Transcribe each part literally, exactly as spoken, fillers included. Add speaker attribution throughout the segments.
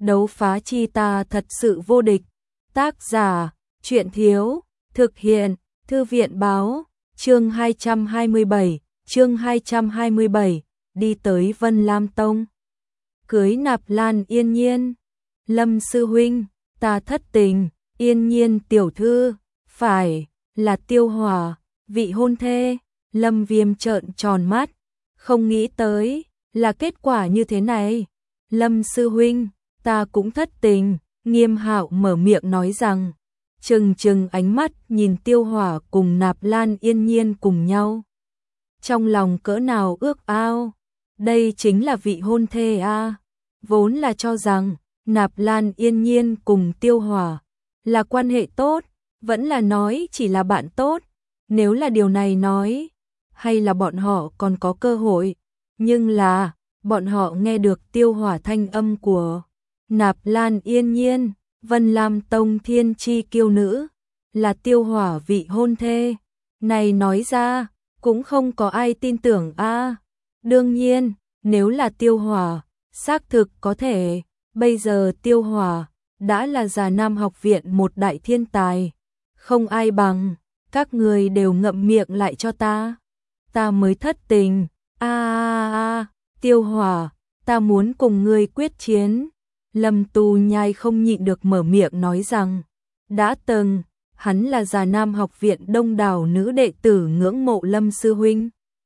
Speaker 1: đấu phá chi ta thật sự vô địch. Tác giả, truyện thiếu, thực hiện, thư viện báo, chương hai trăm hai mươi bảy, chương hai trăm hai mươi bảy, đi tới Vân Lam Tông. Cưới Nạp Lan Yên Nhiên. Lâm sư huynh, ta thất tình, Yên Nhiên tiểu thư, phải là Tiêu Hỏa, vị hôn thê. Lâm Viêm trợn tròn mắt, không nghĩ tới là kết quả như thế này. Lâm sư huynh, ta cũng thất tình. Nghiêm Hạo mở miệng nói rằng, trừng trừng ánh mắt nhìn Tiêu Hỏa cùng Nạp Lan Yên Nhiên cùng nhau. Trong lòng cỡ nào ước ao, đây chính là vị hôn thê a. Vốn là cho rằng Nạp Lan Yên Nhiên cùng Tiêu Hỏa là quan hệ tốt, vẫn là nói chỉ là bạn tốt. Nếu là điều này nói, hay là bọn họ còn có cơ hội. Nhưng là, bọn họ nghe được Tiêu Hỏa thanh âm của Nạp Lan Yên Nhiên, Vân Lam Tông thiên chi kiêu nữ, là Tiêu Hỏa vị hôn thê. Này nói ra, cũng không có ai tin tưởng a. Đương nhiên, nếu là Tiêu Hỏa, xác thực có thể. Bây giờ Tiêu Hỏa đã là Già Nam học viện một đại thiên tài, không ai bằng. Các người đều ngậm miệng lại cho ta, ta mới thất tình. A a a, Tiêu Hỏa, ta muốn cùng ngươi quyết chiến. Lâm Tu Nhai không nhịn được mở miệng nói rằng, đã từng, hắn là Già Nam học viện đông đảo nữ đệ tử ngưỡng mộ Lâm sư huynh.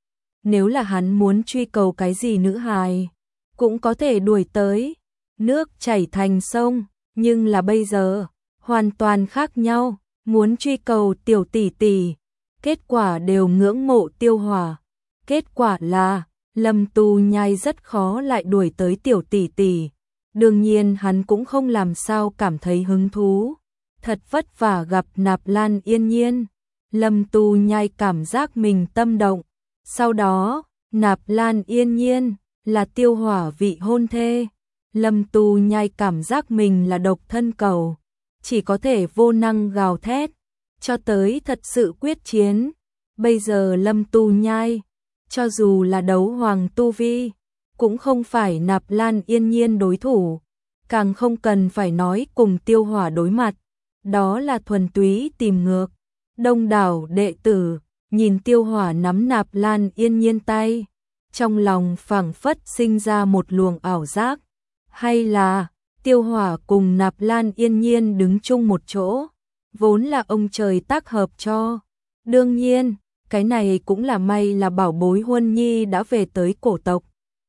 Speaker 1: Nếu là hắn muốn truy cầu cái gì nữ hài, cũng có thể đuổi tới, nước chảy thành sông. Nhưng là bây giờ, hoàn toàn khác nhau, muốn truy cầu tiểu tỷ tỷ, kết quả đều ngưỡng mộ Tiêu Hỏa. Kết quả là, Lâm Tu Nhai rất khó lại đuổi tới tiểu tỷ tỷ. Đương nhiên hắn cũng không làm sao cảm thấy hứng thú. Thật vất vả gặp Nạp Lan Yên Nhiên, Lâm Tu Nhai cảm giác mình tâm động. Sau đó, Nạp Lan Yên Nhiên là Tiêu Hỏa vị hôn thê. Lâm Tu Nhai cảm giác mình là độc thân cầu, chỉ có thể vô năng gào thét, cho tới thật sự quyết chiến. Bây giờ Lâm Tu Nhai, cho dù là đấu hoàng tu vi, cũng không phải Nạp Lan Yên Nhiên đối thủ, càng không cần phải nói cùng Tiêu Hỏa đối mặt, đó là thuần túy tìm ngược. Đông đảo đệ tử nhìn Tiêu Hỏa nắm Nạp Lan Yên Nhiên tay, trong lòng phảng phất sinh ra một luồng ảo giác, hay là Tiêu Hỏa cùng Nạp Lan Yên Nhiên đứng chung một chỗ, vốn là ông trời tác hợp cho. Đương nhiên, cái này cũng là may là bảo bối Huân Nhi đã về tới cổ tộc.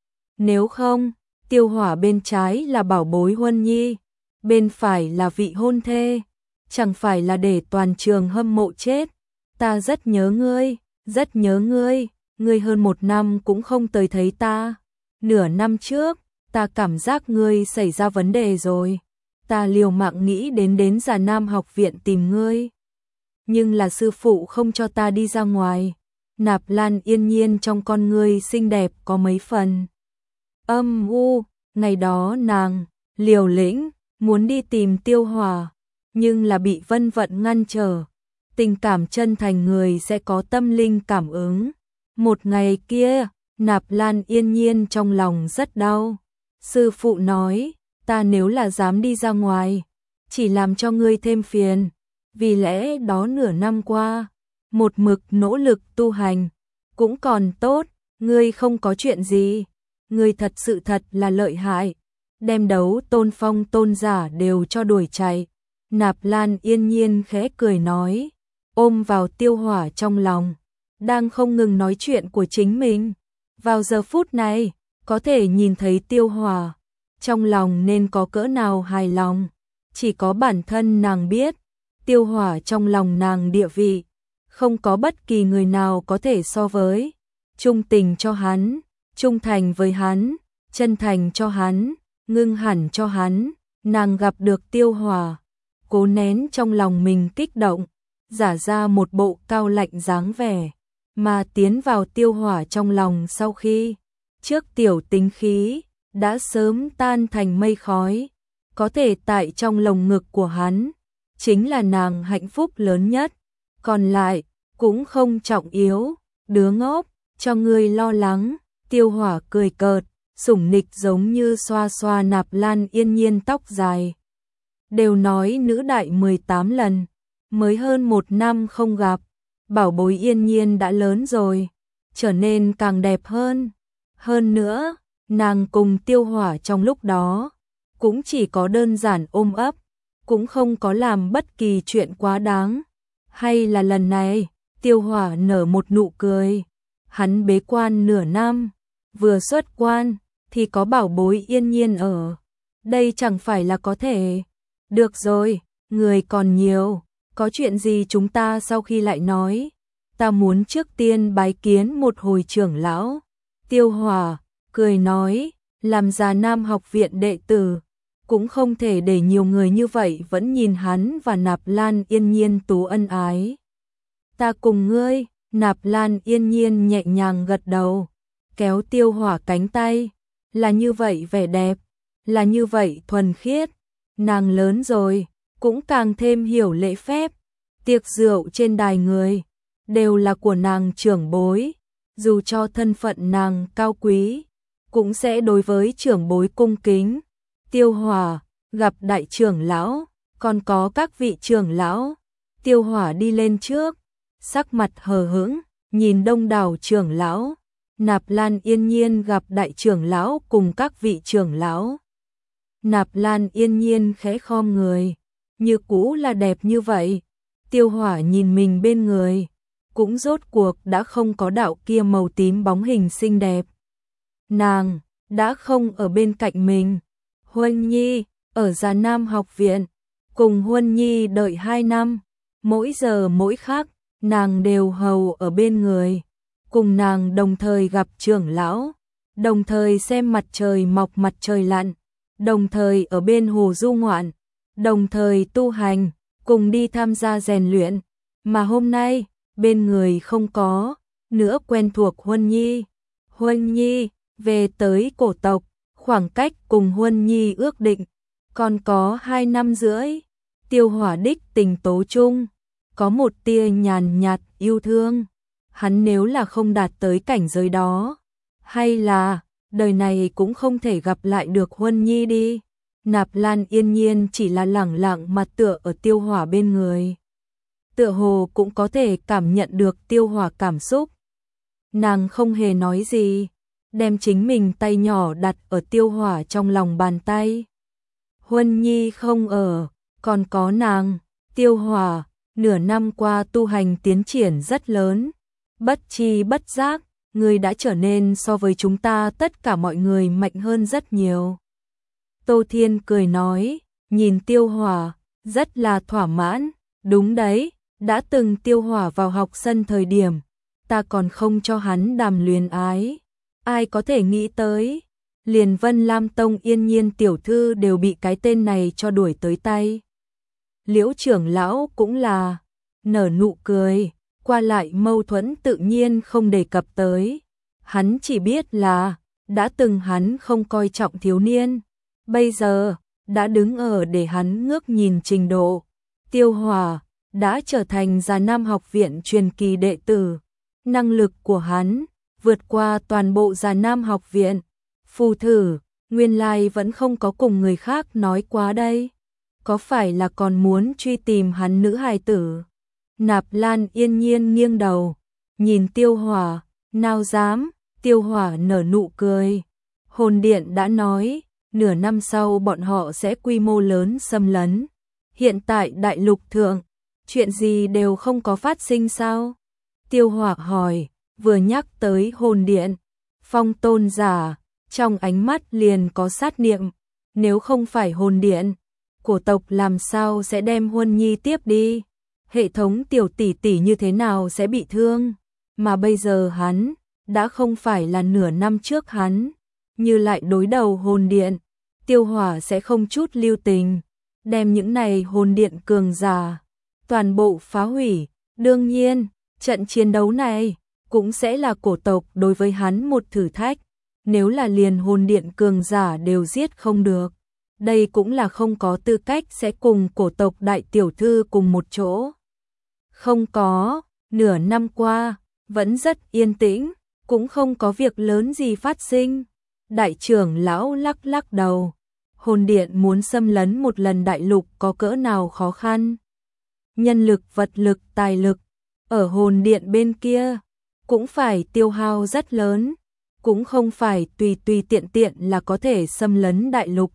Speaker 1: Nếu không, Tiêu Hỏa bên trái là bảo bối Huân Nhi, bên phải là vị hôn thê, chẳng phải là để toàn trường hâm mộ chết. Ta rất nhớ ngươi, rất nhớ ngươi, ngươi hơn một năm cũng không tới thấy ta. Nửa năm trước, ta cảm giác ngươi xảy ra vấn đề rồi. Ta liều mạng nghĩ đến đến Già Nam học viện tìm ngươi. Nhưng là sư phụ không cho ta đi ra ngoài. Nạp Lan Yên Nhiên trong con ngươi xinh đẹp có mấy phần âm u. Ngày đó nàng liều lĩnh muốn đi tìm Tiêu Hỏa, nhưng là bị Vân Vận ngăn trở. Tình cảm chân thành người sẽ có tâm linh cảm ứng. Một ngày kia, Nạp Lan Yên Nhiên trong lòng rất đau. Sư phụ nói, ta nếu là dám đi ra ngoài, chỉ làm cho ngươi thêm phiền. Vì lẽ đó nửa năm qua, một mực nỗ lực tu hành, cũng còn tốt, ngươi không có chuyện gì. Ngươi thật sự thật là lợi hại, đem đấu tôn phong tôn giả đều cho đuổi chạy. Nạp Lan Yên Nhiên khẽ cười nói, ôm vào Tiêu Hỏa trong lòng, đang không ngừng nói chuyện của chính mình. Vào giờ phút này, có thể nhìn thấy Tiêu Hỏa, trong lòng nên có cỡ nào hài lòng, chỉ có bản thân nàng biết. Tiêu Hỏa trong lòng nàng địa vị, không có bất kỳ người nào có thể so với. Trung tình cho hắn, trung thành với hắn, chân thành cho hắn, ngưng hẳn cho hắn. Nàng gặp được Tiêu Hỏa, cố nén trong lòng mình kích động, giả ra một bộ cao lạnh dáng vẻ, mà tiến vào Tiêu Hỏa trong lòng. Sau khi trước tiểu tính khí đã sớm tan thành mây khói, có thể tại trong lồng ngực của hắn, chính là nàng hạnh phúc lớn nhất. Còn lại cũng không trọng yếu. Đứa ngốc, cho ngươi lo lắng. Tiêu Hỏa cười cợt, sủng nịch giống như xoa xoa Nạp Lan Yên Nhiên tóc dài. Đều nói nữ đại mười tám lần, mới hơn một năm không gặp, bảo bối Yên Nhiên đã lớn rồi, trở nên càng đẹp hơn. Hơn nữa, nàng cùng Tiêu Hỏa trong lúc đó, cũng chỉ có đơn giản ôm ấp, cũng không có làm bất kỳ chuyện quá đáng. Hay là lần này, Tiêu Hỏa nở một nụ cười, hắn bế quan nửa năm, vừa xuất quan, thì có bảo bối Yên Nhiên ở. Đây chẳng phải là có thể. Được rồi, người còn nhiều, có chuyện gì chúng ta sau khi lại nói. Ta muốn trước tiên bái kiến một hồi trưởng lão. Tiêu Hỏa cười nói, làm Già Nam học viện đệ tử, cũng không thể để nhiều người như vậy vẫn nhìn hắn và Nạp Lan Yên Nhiên tú ân ái. Ta cùng ngươi. Nạp Lan Yên Nhiên nhẹ nhàng gật đầu, kéo Tiêu Hỏa cánh tay. Là như vậy vẻ đẹp, là như vậy thuần khiết. Nàng lớn rồi, cũng càng thêm hiểu lễ phép. Tiệc rượu trên đài người, đều là của nàng trưởng bối. Dù cho thân phận nàng cao quý, cũng sẽ đối với trưởng bối cung kính. Tiêu Hỏa gặp đại trưởng lão, còn có các vị trưởng lão. Tiêu Hỏa đi lên trước, sắc mặt hờ hững, nhìn đông đảo trưởng lão. Nạp Lan Yên Nhiên gặp đại trưởng lão cùng các vị trưởng lão. Nạp Lan Yên Nhiên khẽ khom người, như cũ là đẹp như vậy. Tiêu Hỏa nhìn mình bên người, cũng rốt cuộc đã không có đạo kia màu tím bóng hình xinh đẹp. Nàng đã không ở bên cạnh mình. Huân Nhi ở Già Nam học viện, cùng Huân Nhi đợi hai năm, mỗi giờ mỗi khắc nàng đều hầu ở bên người, cùng nàng đồng thời gặp trưởng lão, đồng thời xem mặt trời mọc mặt trời lặn, đồng thời ở bên hồ du ngoạn, đồng thời tu hành, cùng đi tham gia rèn luyện. Mà hôm nay, bên người không có nữa quen thuộc Huân Nhi. Huân Nhi về tới cổ tộc, khoảng cách cùng Huân Nhi ước định còn có hai năm rưỡi. Tiêu Hỏa đích tình tố chung, có một tia nhàn nhạt yêu thương. Hắn nếu là không đạt tới cảnh giới đó, hay là đời này cũng không thể gặp lại được Huân Nhi đi. Nạp Lan Yên Nhiên chỉ là lẳng lặng mà tựa ở Tiêu Hỏa bên người, tựa hồ cũng có thể cảm nhận được Tiêu Hỏa cảm xúc. Nàng không hề nói gì, đem chính mình tay nhỏ đặt ở Tiêu Hỏa trong lòng bàn tay. Huân Nhi không ở, còn có nàng. Tiêu Hỏa nửa năm qua tu hành tiến triển rất lớn, bất chi bất giác, người đã trở nên so với chúng ta tất cả mọi người mạnh hơn rất nhiều. Tô Thiên cười nói, nhìn Tiêu Hỏa, rất là thỏa mãn. Đúng đấy, đã từng Tiêu Hỏa vào học sân thời điểm, ta còn không cho hắn đàm luyến ái. Ai có thể nghĩ tới, liền Vân Lam Tông Yên Nhiên tiểu thư đều bị cái tên này cho đuổi tới tay. Liễu trưởng lão cũng là nở nụ cười, qua lại mâu thuẫn tự nhiên không đề cập tới. Hắn chỉ biết là đã từng hắn không coi trọng thiếu niên, bây giờ đã đứng ở để hắn ngước nhìn trình độ. Tiêu Hỏa đã trở thành Già Nam học viện truyền kỳ đệ tử, năng lực của hắn vượt qua toàn bộ Già Nam học viện. Phù thử, nguyên lai vẫn không có cùng người khác nói quá đây. Có phải là còn muốn truy tìm hắn nữ hài tử? Nạp Lan Yên Nhiên nghiêng đầu, nhìn Tiêu Hỏa, nào dám. Tiêu Hỏa nở nụ cười. Hồn Điện đã nói, nửa năm sau bọn họ sẽ quy mô lớn xâm lấn. Hiện tại đại lục thượng, chuyện gì đều không có phát sinh sao? Tiêu Hỏa hỏi, vừa nhắc tới Hồn Điện, Phong tôn giả, trong ánh mắt liền có sát niệm. Nếu không phải Hồn Điện, cổ tộc làm sao sẽ đem Huân Nhi tiếp đi? Hệ thống tiểu tỷ tỷ như thế nào sẽ bị thương? Mà bây giờ hắn đã không phải là nửa năm trước hắn, như lại đối đầu Hồn Điện, Tiêu Hỏa sẽ không chút lưu tình, đem những này Hồn Điện cường giả toàn bộ phá hủy. Đương nhiên, trận chiến đấu này cũng sẽ là cổ tộc đối với hắn một thử thách. Nếu là liền Hồn Điện cường giả đều giết không được, đây cũng là không có tư cách sẽ cùng cổ tộc đại tiểu thư cùng một chỗ. Không có, nửa năm qua vẫn rất yên tĩnh, cũng không có việc lớn gì phát sinh. Đại trưởng lão lắc lắc đầu. Hồn điện muốn xâm lấn một lần đại lục có cỡ nào khó khăn. Nhân lực, vật lực, tài lực, ở hồn điện bên kia, cũng phải tiêu hao rất lớn, cũng không phải tùy tùy tiện tiện là có thể xâm lấn đại lục.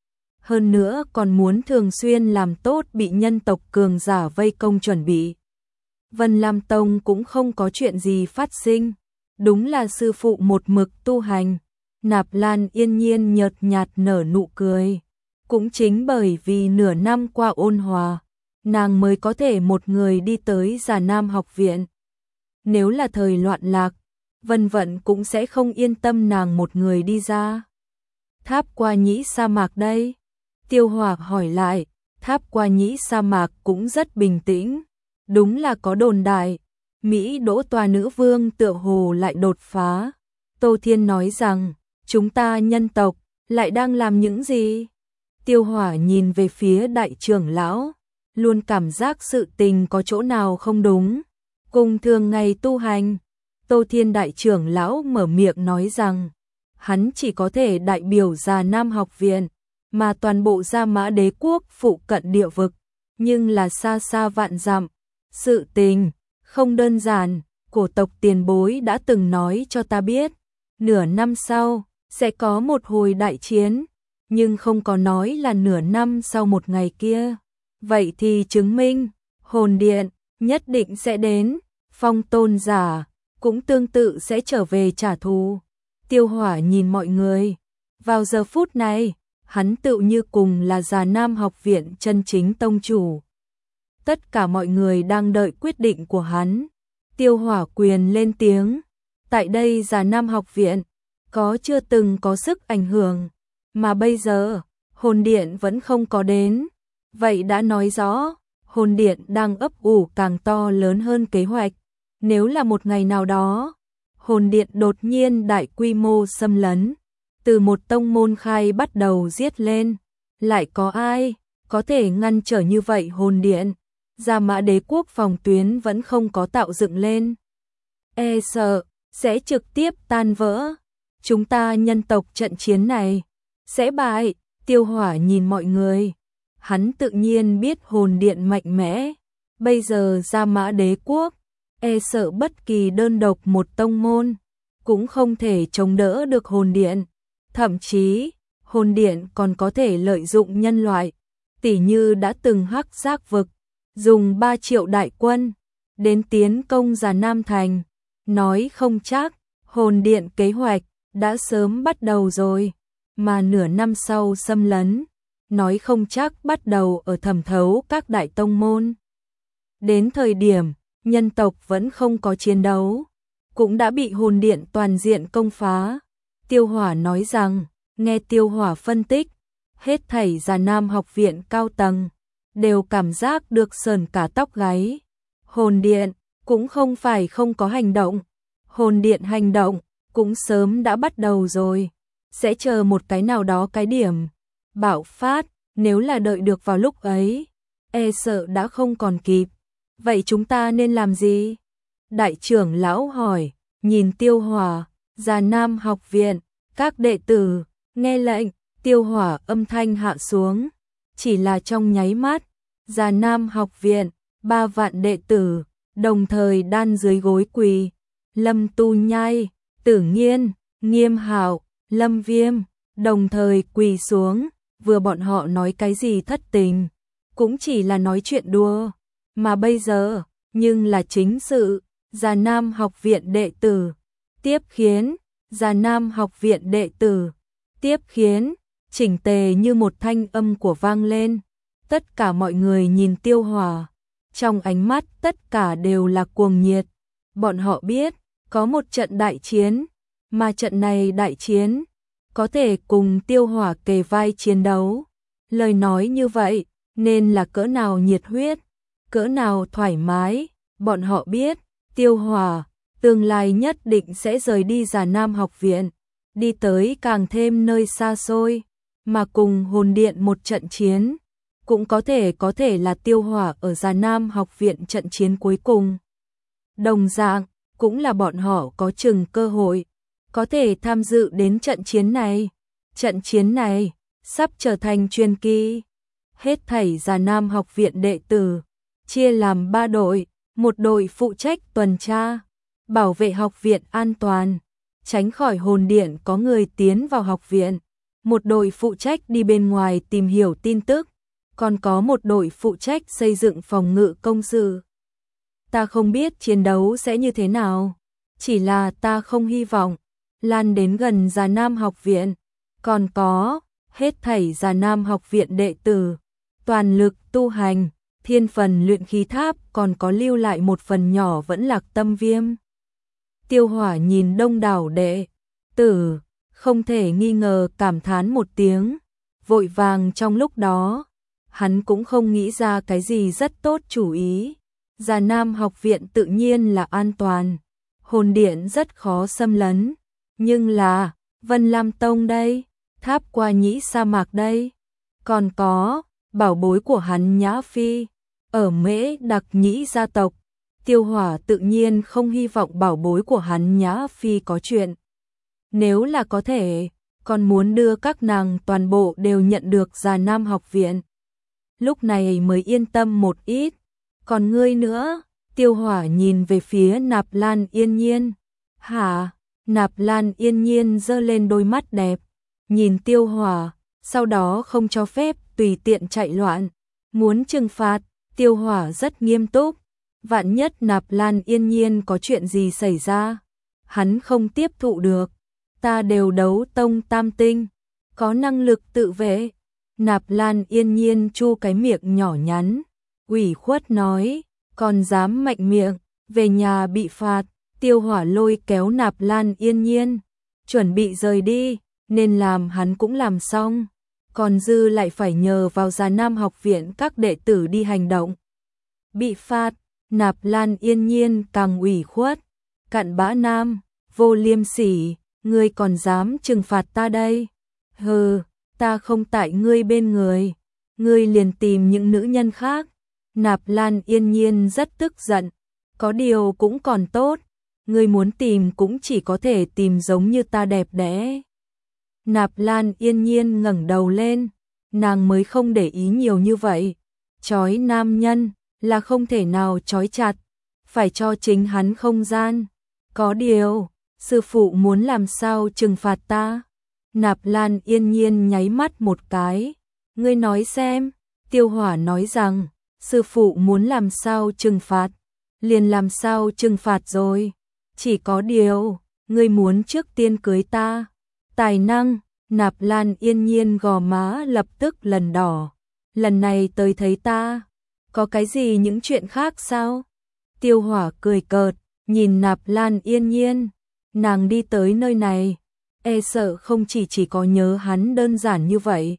Speaker 1: Hơn nữa còn muốn thường xuyên làm tốt bị nhân tộc cường giả vây công chuẩn bị. Vân Lam Tông cũng không có chuyện gì phát sinh, đúng là sư phụ một mực tu hành. Nạp Lan yên nhiên nhợt nhạt nở nụ cười, cũng chính bởi vì nửa năm qua ôn hòa, nàng mới có thể một người đi tới Già Nam học viện. Nếu là thời loạn lạc, Vân Vận cũng sẽ không yên tâm nàng một người đi ra. Tháp Qua Nhĩ sa mạc đây? Tiêu Hỏa hỏi lại. Tháp Qua Nhĩ sa mạc cũng rất bình tĩnh, đúng là có đồn đại, Mỹ Đỗ tòa nữ vương tựa hồ lại đột phá. Tô Thiên nói rằng, chúng ta nhân tộc lại đang làm những gì? Tiêu Hỏa nhìn về phía đại trưởng lão, luôn cảm giác sự tình có chỗ nào không đúng. Cùng thường ngày tu hành, Tô Thiên đại trưởng lão mở miệng nói rằng, hắn chỉ có thể đại biểu Già Nam học viện, mà toàn bộ Gia Mã Đế quốc phụ cận địa vực, nhưng là xa xa vạn dặm. Sự tình không đơn giản, cổ tộc tiền bối đã từng nói cho ta biết, nửa năm sau sẽ có một hồi đại chiến, nhưng không có nói là nửa năm sau một ngày kia. Vậy thì chứng minh, hồn điện nhất định sẽ đến, phong tôn giả cũng tương tự sẽ trở về trả thù. Tiêu Hỏa nhìn mọi người, vào giờ phút này, hắn tự như cùng là Già Nam học viện chân chính tông chủ. Tất cả mọi người đang đợi quyết định của hắn. Tiêu Hỏa quyền lên tiếng, tại đây Già Nam học viện có chưa từng có sức ảnh hưởng, mà bây giờ hồn điện vẫn không có đến. Vậy đã nói rõ, hồn điện đang ấp ủ càng to lớn hơn kế hoạch. Nếu là một ngày nào đó, hồn điện đột nhiên đại quy mô xâm lấn, từ một tông môn khai bắt đầu giết lên, lại có ai có thể ngăn trở như vậy hồn điện? Gia Mã Đế quốc phòng tuyến vẫn không có tạo dựng lên, e sợ sẽ trực tiếp tan vỡ. Chúng ta nhân tộc trận chiến này sẽ bại. Tiêu Hỏa nhìn mọi người, hắn tự nhiên biết hồn điện mạnh mẽ, bây giờ Gia Mã Đế quốc e sợ bất kỳ đơn độc một tông môn cũng không thể chống đỡ được hồn điện. Thậm chí, hồn điện còn có thể lợi dụng nhân loại, tỉ như đã từng Hắc Giác vực, dùng ba triệu đại quân đến tiến công Già Nam thành. Nói không chắc, hồn điện kế hoạch đã sớm bắt đầu rồi, mà nửa năm sau xâm lấn, nói không chắc bắt đầu ở thẩm thấu các đại tông môn. Đến thời điểm, nhân tộc vẫn không có chiến đấu, cũng đã bị hồn điện toàn diện công phá. Tiêu Hỏa nói rằng, nghe Tiêu Hỏa phân tích, hết thảy Già Nam học viện cao tầng đều cảm giác được sờn cả tóc gáy. Hồn điện cũng không phải không có hành động, hồn điện hành động cũng sớm đã bắt đầu rồi, sẽ chờ một cái nào đó cái điểm bạo phát. Nếu là đợi được vào lúc ấy, e sợ đã không còn kịp. Vậy chúng ta nên làm gì? Đại trưởng lão hỏi, nhìn Tiêu Hỏa. Già Nam học viện, các đệ tử nghe lệnh. Tiêu Hỏa âm thanh hạ xuống, chỉ là trong nháy mắt, Già Nam học viện, ba vạn đệ tử đồng thời đan dưới gối quỳ. Lâm Tu Nhai, Tử Nghiên, Nghiêm Hạo, Lâm Viêm đồng thời quỳ xuống. Vừa bọn họ nói cái gì thất tình, cũng chỉ là nói chuyện đùa, mà bây giờ nhưng là chính sự. Già Nam học viện đệ tử tiếp khiến, Già Nam học viện đệ tử tiếp khiến, chỉnh tề như một thanh âm của vang lên. Tất cả mọi người nhìn Tiêu Hỏa, trong ánh mắt tất cả đều là cuồng nhiệt. Bọn họ biết, có một trận đại chiến, mà trận này đại chiến có thể cùng Tiêu Hỏa kề vai chiến đấu. Lời nói như vậy, nên là cỡ nào nhiệt huyết, cỡ nào thoải mái. Bọn họ biết, Tiêu Hỏa tương lai nhất định sẽ rời đi Già Nam học viện, đi tới càng thêm nơi xa xôi, mà cùng hồn điện một trận chiến, cũng có thể có thể là Tiêu Hỏa ở Già Nam học viện trận chiến cuối cùng. Đồng dạng, cũng là bọn họ có chừng cơ hội. có thể tham dự đến trận chiến này. Trận chiến này sắp trở thành truyền kỳ. Hết thảy Già Nam học viện đệ tử chia làm ba đội, một đội phụ trách tuần tra, bảo vệ học viện an toàn, tránh khỏi hồn điện có người tiến vào học viện, một đội phụ trách đi bên ngoài tìm hiểu tin tức, còn có một đội phụ trách xây dựng phòng ngự công sự. Ta không biết chiến đấu sẽ như thế nào, chỉ là ta không hy vọng lan đến gần Già Nam học viện, còn có hết thảy Già Nam học viện đệ tử, toàn lực tu hành, thiên phần luyện khí tháp còn có lưu lại một phần nhỏ vẫn lạc tâm viêm. Tiêu Hỏa nhìn đông đảo đệ tử, không thể nghi ngờ cảm thán một tiếng, vội vàng trong lúc đó, hắn cũng không nghĩ ra cái gì rất tốt chủ ý. Già Nam học viện tự nhiên là an toàn, hồn điện rất khó xâm lấn, nhưng là Vân Lam Tông đây, tháp qua nhĩ sa mạc đây, còn có bảo bối của hắn Nhã Phi, ở Mễ Đặc Nhĩ gia tộc, Tiêu Hỏa tự nhiên không hy vọng bảo bối của hắn Nhã Phi có chuyện. Nếu là có thể, còn muốn đưa các nàng toàn bộ đều nhận được Già Nam học viện. Lúc này mới yên tâm một ít, còn ngươi nữa, Tiêu Hỏa nhìn về phía Nạp Lan Yên Nhiên. Hả? Nạp Lan Yên Nhiên giơ lên đôi mắt đẹp, nhìn Tiêu Hỏa, sau đó không cho phép tùy tiện chạy loạn, muốn trừng phạt. Tiêu Hỏa rất nghiêm túc, vạn nhất Nạp Lan Yên Nhiên có chuyện gì xảy ra, hắn không tiếp thụ được. Ta đều đấu tông tam tinh, có năng lực tự vệ. Nạp Lan Yên Nhiên chu cái miệng nhỏ nhắn, ủy khuất nói, còn dám mạnh miệng, về nhà bị phạt. Tiêu Hỏa lôi kéo Nạp Lan Yên Nhiên, chuẩn bị rời đi, nên làm hắn cũng làm xong, còn dư lại phải nhờ vào Già Nam học viện các đệ tử đi hành động. Bị phạt, Nạp Lan Yên Nhiên càng ủy khuất, cặn bã nam, vô liêm sỉ, ngươi còn dám trừng phạt ta đây? Hừ, ta không tại ngươi bên người, ngươi liền tìm những nữ nhân khác. Nạp Lan Yên Nhiên rất tức giận, có điều cũng còn tốt, ngươi muốn tìm cũng chỉ có thể tìm giống như ta đẹp đẽ. Nạp Lan Yên Nhiên ngẩng đầu lên, nàng mới không để ý nhiều như vậy, trói nam nhân là không thể nào trói chặt, phải cho chính hắn không gian. Có điều, sư phụ muốn làm sao trừng phạt ta? Nạp Lan Yên Nhiên nháy mắt một cái, ngươi nói xem. Tiêu Hỏa nói rằng, sư phụ muốn làm sao trừng phạt, liền làm sao trừng phạt rồi. Chỉ có điều, ngươi muốn trước tiên cưới ta. Tài năng, Nạp Lan Yên Nhiên gò má lập tức lần đỏ. Lần này tới thấy ta, có cái gì những chuyện khác sao? Tiêu Hỏa cười cợt, nhìn Nạp Lan Yên Nhiên, nàng đi tới nơi này, e sợ không chỉ chỉ có nhớ hắn đơn giản như vậy.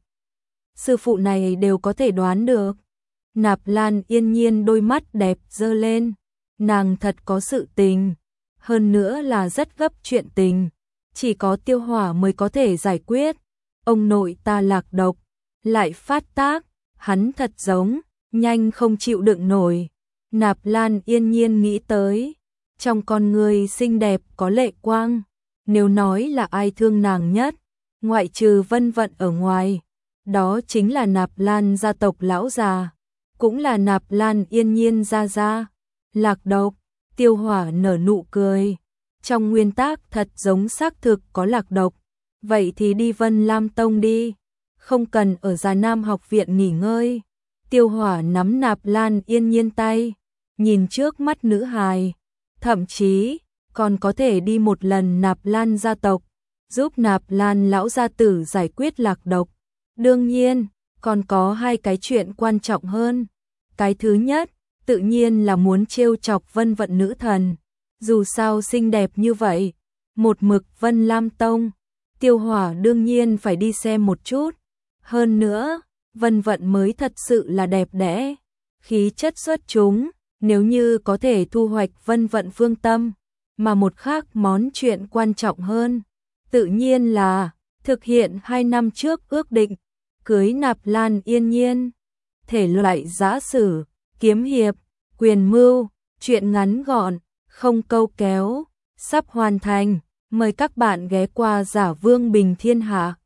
Speaker 1: Sư phụ này đều có thể đoán được. Nạp Lan Yên Nhiên đôi mắt đẹp giơ lên, nàng thật có sự tình, hơn nữa là rất gấp chuyện tình, chỉ có Tiêu Hỏa mới có thể giải quyết. Ông nội ta lạc độc, lại phát tác, hắn thật giống, nhanh không chịu đựng nổi. Nạp Lan Yên Nhiên nghĩ tới, trong con người xinh đẹp có lệ quang, nếu nói là ai thương nàng nhất, ngoại trừ Vân Vận ở ngoài, đó chính là Nạp Lan gia tộc lão già, cũng là Nạp Lan Yên Nhiên gia gia. Lạc độc, Tiêu Hỏa nở nụ cười, trong nguyên tắc thật giống xác thực có lạc độc, vậy thì đi Vân Lam Tông đi, không cần ở Già Nam học viện nghỉ ngơi. Tiêu Hỏa nắm Nạp Lan Yên Nhiên tay, nhìn trước mắt nữ hài, thậm chí còn có thể đi một lần Nạp Lan gia tộc, giúp Nạp Lan lão gia tử giải quyết lạc độc. Đương nhiên, còn có hai cái chuyện quan trọng hơn. Cái thứ nhất, tự nhiên là muốn trêu chọc Vân Vận nữ thần, dù sao xinh đẹp như vậy, một mực Vân Lam Tông, Tiêu Hỏa đương nhiên phải đi xem một chút. Hơn nữa, Vân Vận mới thật sự là đẹp đẽ, khí chất xuất chúng, nếu như có thể thu hoạch Vân Vận phương tâm, mà một khác món chuyện quan trọng hơn, tự nhiên là thực hiện hai năm trước ước định, cưới Nạp Lan Yên Nhiên. Thể loại giã sử, kiếm hiệp, quyền mưu, chuyện ngắn gọn, không câu kéo, sắp hoàn thành. Mời các bạn ghé qua Giả Vương Bình Thiên Hạ.